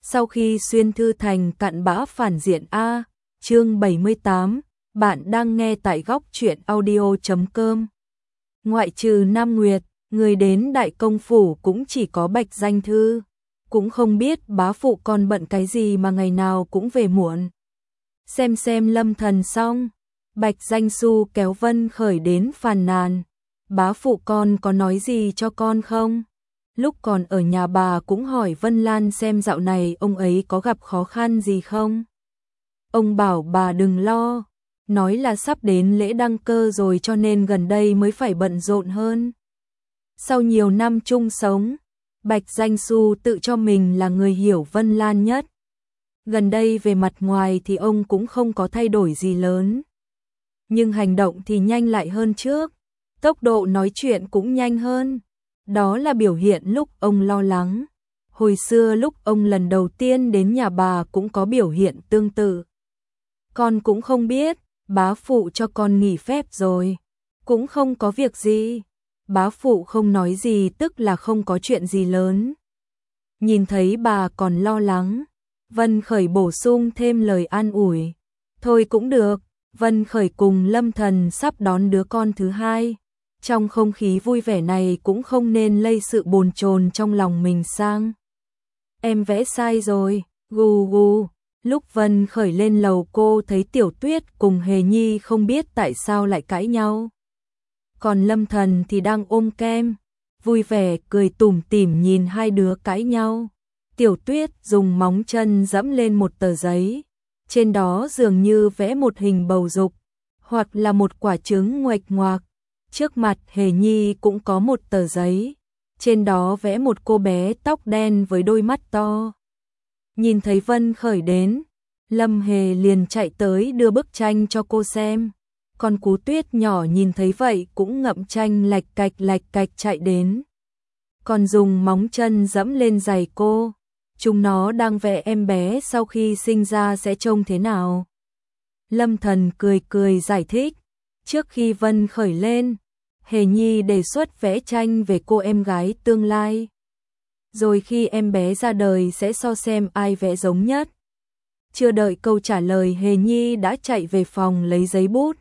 Sau khi xuyên thư thành cặn bã phản diện A, chương 78, bạn đang nghe tại góc truyện audio.com. Ngoại trừ Nam Nguyệt, người đến Đại Công Phủ cũng chỉ có Bạch Danh Thư. Cũng không biết bá phụ con bận cái gì mà ngày nào cũng về muộn. Xem Lâm Thần xong, Bạch Danh Xu kéo Vân Khởi đến phàn nàn. Bá phụ con có nói gì cho con không? Lúc còn ở nhà bà cũng hỏi Vân Lan xem dạo này ông ấy có gặp khó khăn gì không. Ông bảo bà đừng lo, nói là sắp đến lễ đăng cơ rồi cho nên gần đây mới phải bận rộn hơn. Sau nhiều năm chung sống, Bạch Danh Xu tự cho mình là người hiểu Vân Lan nhất. Gần đây về mặt ngoài thì ông cũng không có thay đổi gì lớn. Nhưng hành động thì nhanh lại hơn trước, tốc độ nói chuyện cũng nhanh hơn. Đó là biểu hiện lúc ông lo lắng. Hồi xưa lúc ông lần đầu tiên đến nhà bà cũng có biểu hiện tương tự. Con cũng không biết, bá phụ cho con nghỉ phép rồi. Cũng không có việc gì. Bá phụ không nói gì tức là không có chuyện gì lớn. Nhìn thấy bà còn lo lắng, Vân Khởi bổ sung thêm lời an ủi. Thôi cũng được, Vân Khởi cùng Lâm Thần sắp đón đứa con thứ hai. Trong không khí vui vẻ này cũng không nên lây sự bồn chồn trong lòng mình sang. Em vẽ sai rồi, gù gù. Lúc Vân Khởi lên lầu cô thấy Tiểu Tuyết cùng Hề Nhi không biết tại sao lại cãi nhau. Còn Lâm Thần thì đang ôm kem, vui vẻ cười tủm tỉm nhìn hai đứa cãi nhau. Tiểu Tuyết dùng móng chân dẫm lên một tờ giấy. Trên đó dường như vẽ một hình bầu dục, hoặc là một quả trứng ngoạch ngoạc. Trước mặt Hề Nhi cũng có một tờ giấy, trên đó vẽ một cô bé tóc đen với đôi mắt to. Nhìn thấy Vân Khởi đến, Lâm Hề liền chạy tới đưa bức tranh cho cô xem. Con cú Tuyết nhỏ nhìn thấy vậy cũng ngậm tranh lạch cạch chạy đến. Còn dùng móng chân dẫm lên giày cô. Chúng nó đang vẽ em bé sau khi sinh ra sẽ trông thế nào. Lâm Thần cười giải thích. Trước khi Vân Khởi lên, Hề Nhi đề xuất vẽ tranh về cô em gái tương lai. Rồi khi em bé ra đời sẽ so xem ai vẽ giống nhất. Chưa đợi câu trả lời Hề Nhi đã chạy về phòng lấy giấy bút.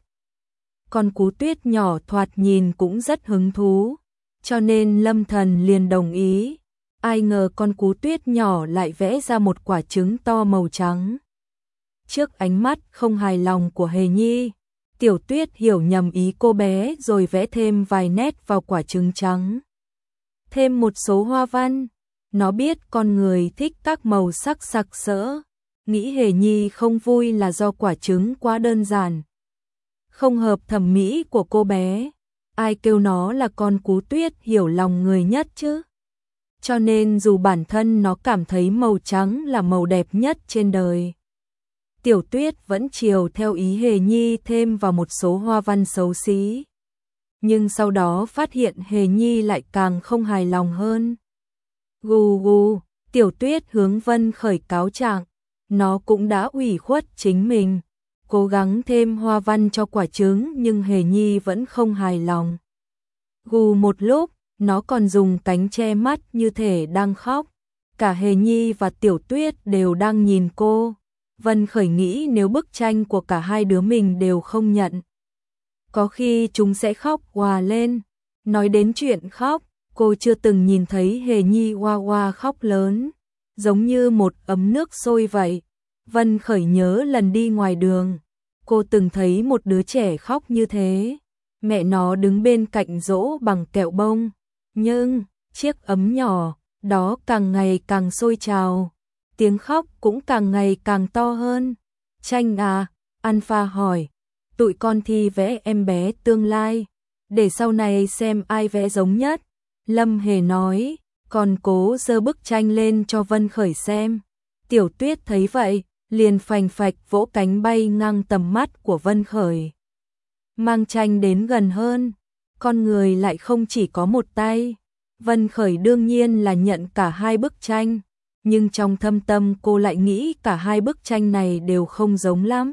Con cú Tuyết nhỏ thoạt nhìn cũng rất hứng thú, cho nên Lâm Thần liền đồng ý. Ai ngờ con cú Tuyết nhỏ lại vẽ ra một quả trứng to màu trắng. Trước ánh mắt không hài lòng của Hề Nhi, Tiểu Tuyết hiểu nhầm ý cô bé rồi vẽ thêm vài nét vào quả trứng trắng. Thêm một số hoa văn. Nó biết con người thích các màu sắc sặc sỡ. Nghĩ Hề Nhi không vui là do quả trứng quá đơn giản, không hợp thẩm mỹ của cô bé. Ai kêu nó là con cú Tuyết hiểu lòng người nhất chứ. Cho nên dù bản thân nó cảm thấy màu trắng là màu đẹp nhất trên đời, Tiểu Tuyết vẫn chiều theo ý Hề Nhi thêm vào một số hoa văn xấu xí. Nhưng sau đó phát hiện Hề Nhi lại càng không hài lòng hơn. Gù gù, Tiểu Tuyết hướng Vân Khởi cáo trạng. Nó cũng đã ủy khuất chính mình, cố gắng thêm hoa văn cho quả trứng nhưng Hề Nhi vẫn không hài lòng. Gù một lúc, nó còn dùng cánh che mắt như thể đang khóc. Cả Hề Nhi và Tiểu Tuyết đều đang nhìn cô. Vân Khởi nghĩ nếu bức tranh của cả hai đứa mình đều không nhận, có khi chúng sẽ khóc òa lên. Nói đến chuyện khóc, cô chưa từng nhìn thấy Hề Nhi oa khóc lớn, giống như một ấm nước sôi vậy. Vân Khởi nhớ lần đi ngoài đường, cô từng thấy một đứa trẻ khóc như thế. Mẹ nó đứng bên cạnh dỗ bằng kẹo bông, nhưng chiếc ấm nhỏ đó càng ngày càng sôi trào, tiếng khóc cũng càng ngày càng to hơn. Tranh à? Alpha hỏi. Tụi con thi vẽ em bé tương lai, để sau này xem ai vẽ giống nhất. Lâm Hề nói, còn cố giơ bức tranh lên cho Vân Khởi xem. Tiểu Tuyết thấy vậy, liền phành phạch vỗ cánh bay ngang tầm mắt của Vân Khởi. Mang tranh đến gần hơn, con người lại không chỉ có một tay. Vân Khởi đương nhiên là nhận cả hai bức tranh, nhưng trong thâm tâm cô lại nghĩ cả hai bức tranh này đều không giống lắm.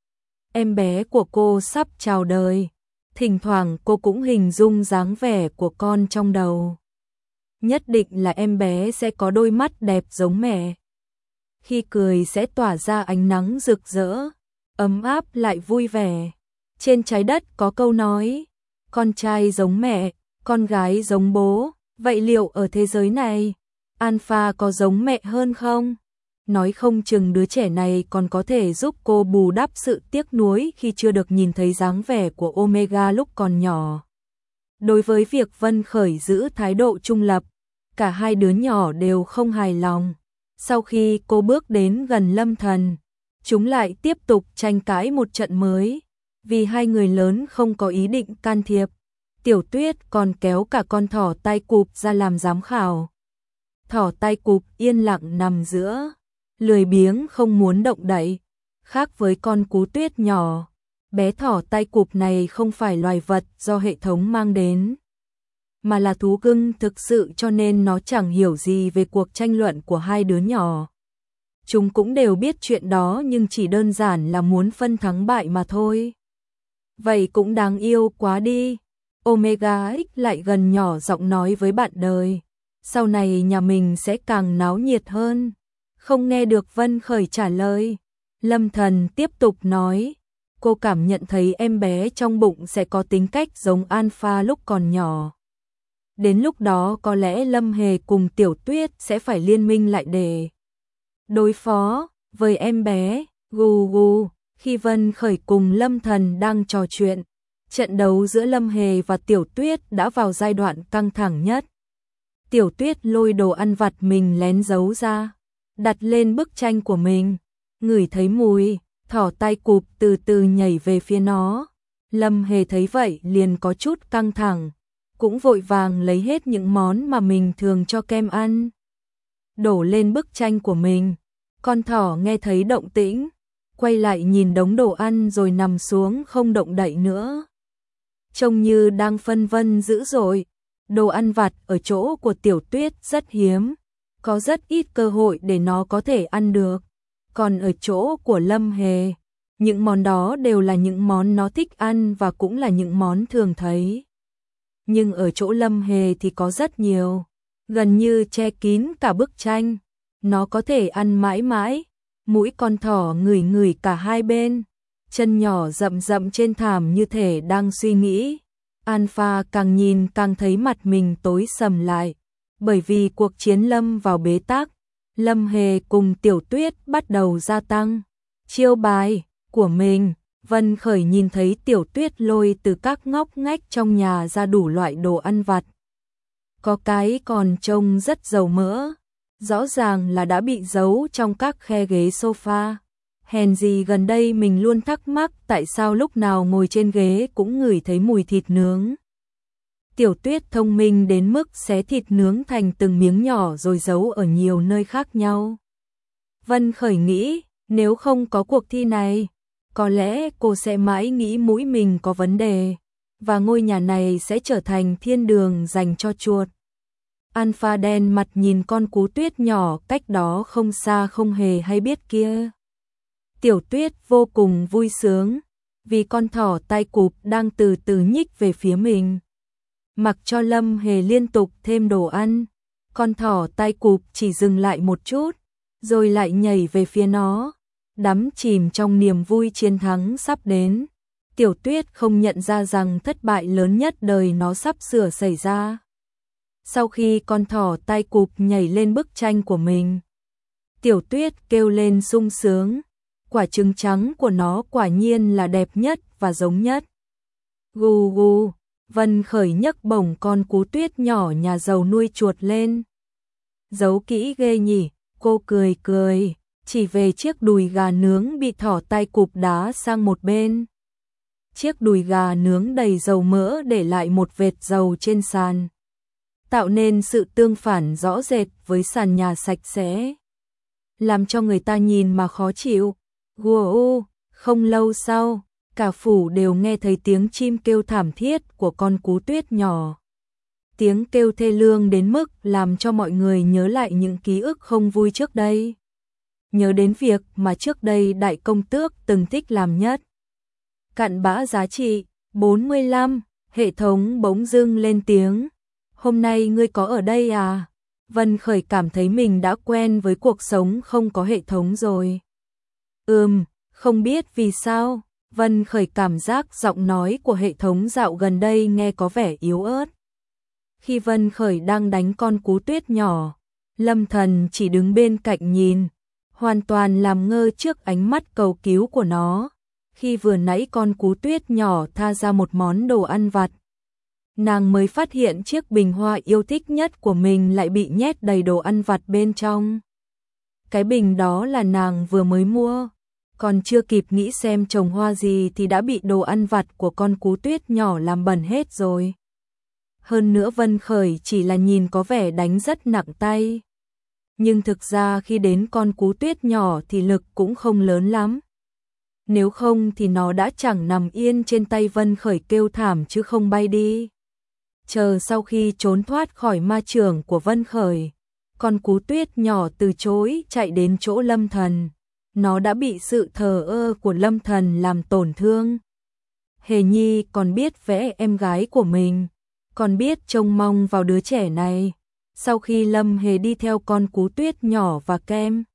Em bé của cô sắp chào đời, thỉnh thoảng cô cũng hình dung dáng vẻ của con trong đầu. Nhất định là em bé sẽ có đôi mắt đẹp giống mẹ. khi cười sẽ tỏa ra ánh nắng rực rỡ, ấm áp lại vui vẻ. Trên trái đất có câu nói, con trai giống mẹ, con gái giống bố, vậy liệu ở thế giới này, Alpha có giống mẹ hơn không? Nói không chừng đứa trẻ này còn có thể giúp cô bù đắp sự tiếc nuối khi chưa được nhìn thấy dáng vẻ của Omega lúc còn nhỏ. Đối với việc Vân Khởi giữ thái độ trung lập, cả hai đứa nhỏ đều không hài lòng. Sau khi cô bước đến gần Lâm Thần, chúng lại tiếp tục tranh cãi một trận mới. Vì hai người lớn không có ý định can thiệp, Tiểu Tuyết còn kéo cả con thỏ tai cụp ra làm giám khảo. Thỏ tai cụp yên lặng nằm giữa, lười biếng không muốn động đậy. Khác với con cú tuyết nhỏ, bé thỏ tai cụp này không phải loài vật do hệ thống mang đến, mà là thú cưng thực sự, cho nên nó chẳng hiểu gì về cuộc tranh luận của hai đứa nhỏ. Chúng cũng đều biết chuyện đó nhưng chỉ đơn giản là muốn phân thắng bại mà thôi. Vậy cũng đáng yêu quá đi. Omega X lại gần nhỏ giọng nói với bạn đời. Sau này nhà mình sẽ càng náo nhiệt hơn. Không nghe được Vân Khởi trả lời. Lâm Thần tiếp tục nói. Cô cảm nhận thấy em bé trong bụng sẽ có tính cách giống Alpha lúc còn nhỏ. Đến lúc đó có lẽ Lâm Hề cùng Tiểu Tuyết sẽ phải liên minh lại để đối phó với em bé. Gù gù. Khi Vân Khởi cùng Lâm Thần đang trò chuyện, trận đấu giữa Lâm Hề và Tiểu Tuyết đã vào giai đoạn căng thẳng nhất. Tiểu Tuyết lôi đồ ăn vặt mình lén giấu ra, đặt lên bức tranh của mình, ngửi thấy mùi, thỏ tai cụp từ từ nhảy về phía nó. Lâm Hề thấy vậy liền có chút căng thẳng, cũng vội vàng lấy hết những món mà mình thường cho kem ăn, đổ lên bức tranh của mình. Con thỏ nghe thấy động tĩnh, quay lại nhìn đống đồ ăn rồi nằm xuống không động đậy nữa. Trông như đang phân vân dữ dội. Đồ ăn vặt ở chỗ của Tiểu Tuyết rất hiếm, có rất ít cơ hội để nó có thể ăn được. Còn ở chỗ của Lâm Hề, những món đó đều là những món nó thích ăn và cũng là những món thường thấy. Nhưng ở chỗ Lâm Hề thì có rất nhiều, gần như che kín cả bức tranh. Nó có thể ăn mãi mãi. Mũi con thỏ ngửi ngửi cả hai bên, chân nhỏ rậm rậm trên thảm như thể đang suy nghĩ. Alpha càng nhìn càng thấy mặt mình tối sầm lại, bởi vì cuộc chiến lâm vào bế tắc. Lâm Hề cùng Tiểu Tuyết bắt đầu gia tăng chiêu bài của mình. Vân Khởi nhìn thấy Tiểu Tuyết lôi từ các ngóc ngách trong nhà ra đủ loại đồ ăn vặt. Có cái còn trông rất dầu mỡ, rõ ràng là đã bị giấu trong các khe ghế sofa. Hèn gì gần đây mình luôn thắc mắc tại sao lúc nào ngồi trên ghế cũng ngửi thấy mùi thịt nướng. Tiểu Tuyết thông minh đến mức xé thịt nướng thành từng miếng nhỏ rồi giấu ở nhiều nơi khác nhau. Vân Khởi nghĩ, nếu không có cuộc thi này, có lẽ cô sẽ mãi nghĩ mũi mình có vấn đề, và ngôi nhà này sẽ trở thành thiên đường dành cho chuột. Alpha đen mặt nhìn con cú tuyết nhỏ cách đó không xa không hề hay biết kia. Tiểu Tuyết vô cùng vui sướng, vì con thỏ tai cụp đang từ từ nhích về phía mình. Mặc cho Lâm Hề liên tục thêm đồ ăn, con thỏ tai cụp chỉ dừng lại một chút, rồi lại nhảy về phía nó, đắm chìm trong niềm vui chiến thắng sắp đến. Tiểu Tuyết không nhận ra rằng thất bại lớn nhất đời nó sắp sửa xảy ra. Sau khi con thỏ tai cụp nhảy lên bức tranh của mình, Tiểu Tuyết kêu lên sung sướng. Quả trứng trắng của nó quả nhiên là đẹp nhất và giống nhất. Gù gù, Vân Khởi nhấc bổng con cú tuyết nhỏ nhà giàu nuôi chuột lên. Giấu kỹ ghê nhỉ, cô cười cười, chỉ về chiếc đùi gà nướng bị thỏ tai cụp đá sang một bên. Chiếc đùi gà nướng đầy dầu mỡ để lại một vệt dầu trên sàn, tạo nên sự tương phản rõ rệt với sàn nhà sạch sẽ, làm cho người ta nhìn mà khó chịu. Wow, không lâu sau, cả phủ đều nghe thấy tiếng chim kêu thảm thiết của con cú tuyết nhỏ. Tiếng kêu thê lương đến mức làm cho mọi người nhớ lại những ký ức không vui trước đây. Nhớ đến việc mà trước đây đại công tước từng thích làm nhất. Cặn bã giá trị 45, hệ thống bỗng dưng lên tiếng. Hôm nay ngươi có ở đây à? Vân Khởi cảm thấy mình đã quen với cuộc sống không có hệ thống rồi. Không biết vì sao, Vân Khởi cảm giác giọng nói của hệ thống dạo gần đây nghe có vẻ yếu ớt. Khi Vân Khởi đang đánh con cú tuyết nhỏ, Lâm Thần chỉ đứng bên cạnh nhìn, hoàn toàn làm ngơ trước ánh mắt cầu cứu của nó. Khi vừa nãy con cú tuyết nhỏ tha ra một món đồ ăn vặt, nàng mới phát hiện chiếc bình hoa yêu thích nhất của mình lại bị nhét đầy đồ ăn vặt bên trong. Cái bình đó là nàng vừa mới mua, còn chưa kịp nghĩ xem trồng hoa gì thì đã bị đồ ăn vặt của con cú tuyết nhỏ làm bẩn hết rồi. Hơn nữa Vân Khởi chỉ là nhìn có vẻ đánh rất nặng tay, nhưng thực ra khi đến con cú tuyết nhỏ thì lực cũng không lớn lắm. Nếu không thì nó đã chẳng nằm yên trên tay Vân Khởi kêu thảm chứ không bay đi. Chờ sau khi trốn thoát khỏi ma chưởng của Vân Khởi, con cú tuyết nhỏ từ chối chạy đến chỗ Lâm Thần. Nó đã bị sự thờ ơ của Lâm Thần làm tổn thương. Hề Nhi còn biết vẽ em gái của mình, còn biết trông mong vào đứa trẻ này. Sau khi Lâm Hề đi theo con cú tuyết nhỏ và kem,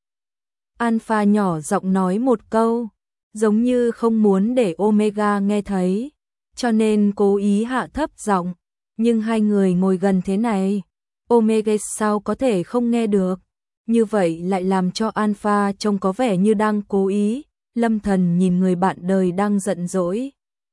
Alpha nhỏ giọng nói một câu, giống như không muốn để Omega nghe thấy, cho nên cố ý hạ thấp giọng. Nhưng hai người ngồi gần thế này, Omega sao có thể không nghe được? Như vậy lại làm cho Alpha trông có vẻ như đang cố ý. Lâm Thần nhìn người bạn đời đang giận dỗi,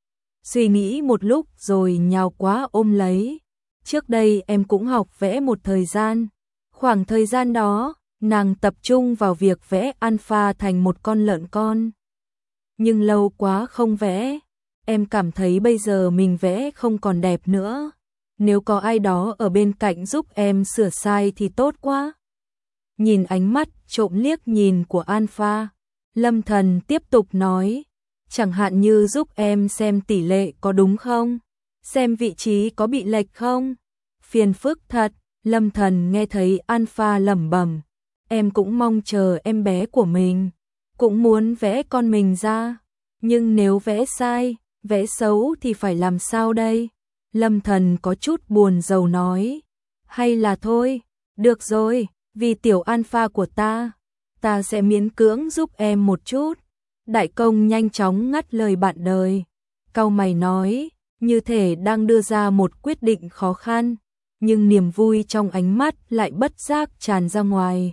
suy nghĩ một lúc rồi nhào quá ôm lấy. Trước đây em cũng học vẽ một thời gian. Khoảng thời gian đó, nàng tập trung vào việc vẽ Alpha thành một con lợn con. Nhưng lâu quá không vẽ, em cảm thấy bây giờ mình vẽ không còn đẹp nữa. Nếu có ai đó ở bên cạnh giúp em sửa sai thì tốt quá. Nhìn ánh mắt trộm liếc nhìn của Alpha, Lâm Thần tiếp tục nói, chẳng hạn như giúp em xem tỷ lệ có đúng không? Xem vị trí có bị lệch không? Phiền phức thật. Lâm Thần nghe thấy Alpha lẩm bẩm, em cũng mong chờ em bé của mình, cũng muốn vẽ con mình ra, nhưng nếu vẽ sai, vẽ xấu thì phải làm sao đây? Lâm Thần có chút buồn rầu nói, hay là thôi, được rồi, vì tiểu Alpha của ta sẽ miễn cưỡng giúp em một chút. Đại công nhanh chóng ngắt lời bạn đời, cau mày nói, như thể đang đưa ra một quyết định khó khăn, nhưng niềm vui trong ánh mắt lại bất giác tràn ra ngoài.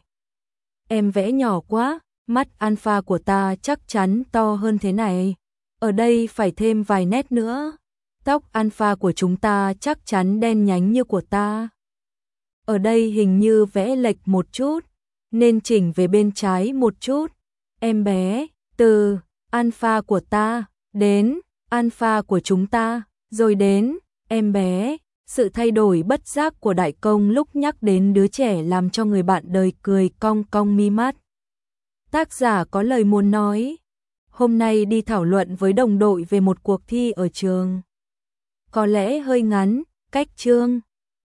Em vẽ nhỏ quá, mắt Alpha của ta chắc chắn to hơn thế này. Ở đây phải thêm vài nét nữa. Tóc Alpha của chúng ta chắc chắn đen nhánh như của ta. Ở đây hình như vẽ lệch một chút, nên chỉnh về bên trái một chút. Em bé, từ Alpha của ta đến Alpha của chúng ta, rồi đến em bé. Sự thay đổi bất giác của đại công lúc nhắc đến đứa trẻ làm cho người bạn đời cười cong cong mi mắt. Tác giả có lời muốn nói, hôm nay đi thảo luận với đồng đội về một cuộc thi ở trường. Có lẽ hơi ngắn, cách chương